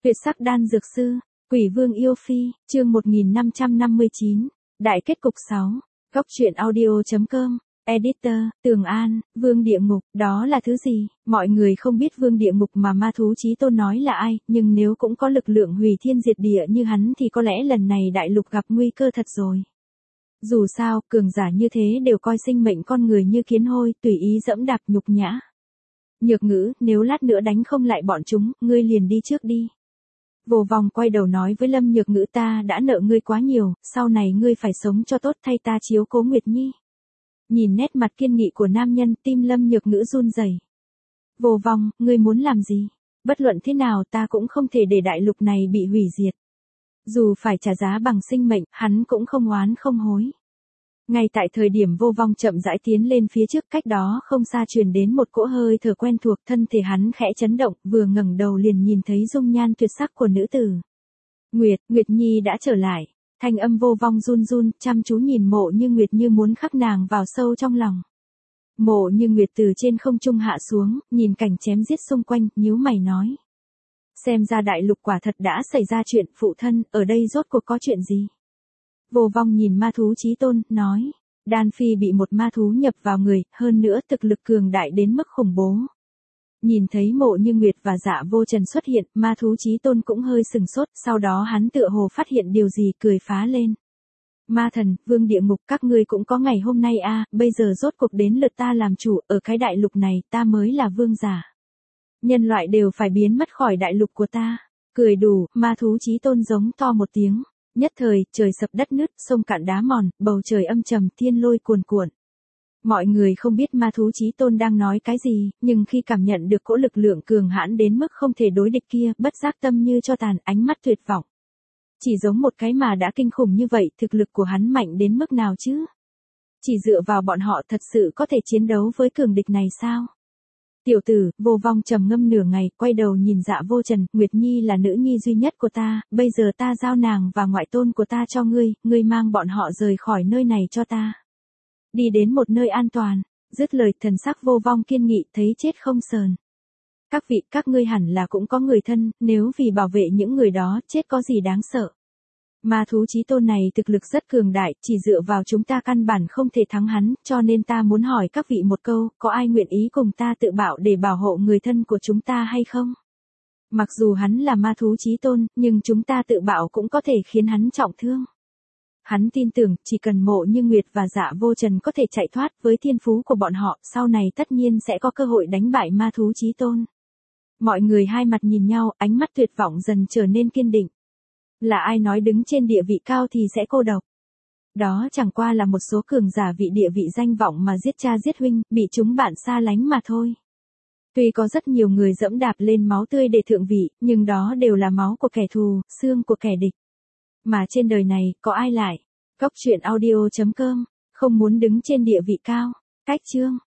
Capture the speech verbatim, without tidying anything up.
Tuyệt sắc đan dược sư, Quỷ Vương yêu phi, chương một nghìn năm trăm năm mươi chín, đại kết cục sáu, góc truyện audio.com, editor, Tường An, Vương Địa Ngục, đó là thứ gì? Mọi người không biết Vương Địa Ngục mà ma thú Chí Tôn nói là ai, nhưng nếu cũng có lực lượng hủy thiên diệt địa như hắn thì có lẽ lần này đại lục gặp nguy cơ thật rồi. Dù sao, cường giả như thế đều coi sinh mệnh con người như kiến hôi, tùy ý dẫm đạp nhục nhã. Nhược Ngữ, nếu lát nữa đánh không lại bọn chúng, ngươi liền đi trước đi. Vô Vong quay đầu nói với Lâm Nhược Ngữ, ta đã nợ ngươi quá nhiều, sau này ngươi phải sống cho tốt thay ta chiếu cố Nguyệt Nhi. Nhìn nét mặt kiên nghị của nam nhân, tim Lâm Nhược Ngữ run rẩy. Vô Vong, ngươi muốn làm gì? Bất luận thế nào ta cũng không thể để đại lục này bị hủy diệt. Dù phải trả giá bằng sinh mệnh, hắn cũng không oán không hối. Ngay tại thời điểm Vô Vong chậm rãi tiến lên phía trước, cách đó không xa truyền đến một cỗ hơi thở quen thuộc, thân thể hắn khẽ chấn động, vừa ngẩng đầu liền nhìn thấy dung nhan tuyệt sắc của nữ tử. Nguyệt, Nguyệt Nhi đã trở lại. Thanh âm Vô Vong run run, chăm chú nhìn Mộ Như Nguyệt như muốn khắc nàng vào sâu trong lòng. Mộ Như Nguyệt từ trên không trung hạ xuống, nhìn cảnh chém giết xung quanh, nhíu mày nói. Xem ra đại lục quả thật đã xảy ra chuyện, phụ thân, ở đây rốt cuộc có chuyện gì? Vô Vong nhìn ma thú Chí Tôn, nói. Đan Phi bị một ma thú nhập vào người, hơn nữa thực lực cường đại đến mức khủng bố. Nhìn thấy Mộ Như Nguyệt và Dạ Vô Trần xuất hiện, ma thú Chí Tôn cũng hơi sừng sốt, sau đó hắn tựa hồ phát hiện điều gì, cười phá lên. Ma thần, Vương Địa Ngục, các ngươi cũng có ngày hôm nay a, bây giờ rốt cuộc đến lượt ta làm chủ, ở cái đại lục này, ta mới là vương giả. Nhân loại đều phải biến mất khỏi đại lục của ta. Cười đủ, ma thú Chí Tôn giống to một tiếng. Nhất thời, trời sập đất nứt, sông cạn đá mòn, bầu trời âm trầm, thiên lôi cuồn cuộn. Mọi người không biết ma thú Chí Tôn đang nói cái gì, nhưng khi cảm nhận được cỗ lực lượng cường hãn đến mức không thể đối địch kia, bất giác tâm như cho tàn, ánh mắt tuyệt vọng. Chỉ giống một cái mà đã kinh khủng như vậy, thực lực của hắn mạnh đến mức nào chứ? Chỉ dựa vào bọn họ thật sự có thể chiến đấu với cường địch này sao? Tiểu tử, Vô Vong trầm ngâm nửa ngày, quay đầu nhìn Dạ Vô Trần, Nguyệt Nhi là nữ nhi duy nhất của ta, bây giờ ta giao nàng và ngoại tôn của ta cho ngươi, ngươi mang bọn họ rời khỏi nơi này cho ta. Đi đến một nơi an toàn, dứt lời thần sắc Vô Vong kiên nghị, thấy chết không sờn. Các vị, các ngươi hẳn là cũng có người thân, nếu vì bảo vệ những người đó, chết có gì đáng sợ. Ma thú Chí Tôn này thực lực rất cường đại, chỉ dựa vào chúng ta căn bản không thể thắng hắn, cho nên ta muốn hỏi các vị một câu, có ai nguyện ý cùng ta tự bạo để bảo hộ người thân của chúng ta hay không? Mặc dù hắn là ma thú Chí Tôn, nhưng chúng ta tự bạo cũng có thể khiến hắn trọng thương. Hắn tin tưởng, chỉ cần Mộ Như Nguyệt và Dạ Vô Trần có thể chạy thoát với thiên phú của bọn họ, sau này tất nhiên sẽ có cơ hội đánh bại ma thú Chí Tôn. Mọi người hai mặt nhìn nhau, ánh mắt tuyệt vọng dần trở nên kiên định. Là ai nói đứng trên địa vị cao thì sẽ cô độc? Đó chẳng qua là một số cường giả vị địa vị danh vọng mà giết cha giết huynh, bị chúng bạn xa lánh mà thôi. Tuy có rất nhiều người dẫm đạp lên máu tươi để thượng vị, nhưng đó đều là máu của kẻ thù, xương của kẻ địch. Mà trên đời này, có ai lại? Góc truyện audio chấm com, không muốn đứng trên địa vị cao. Cách chương.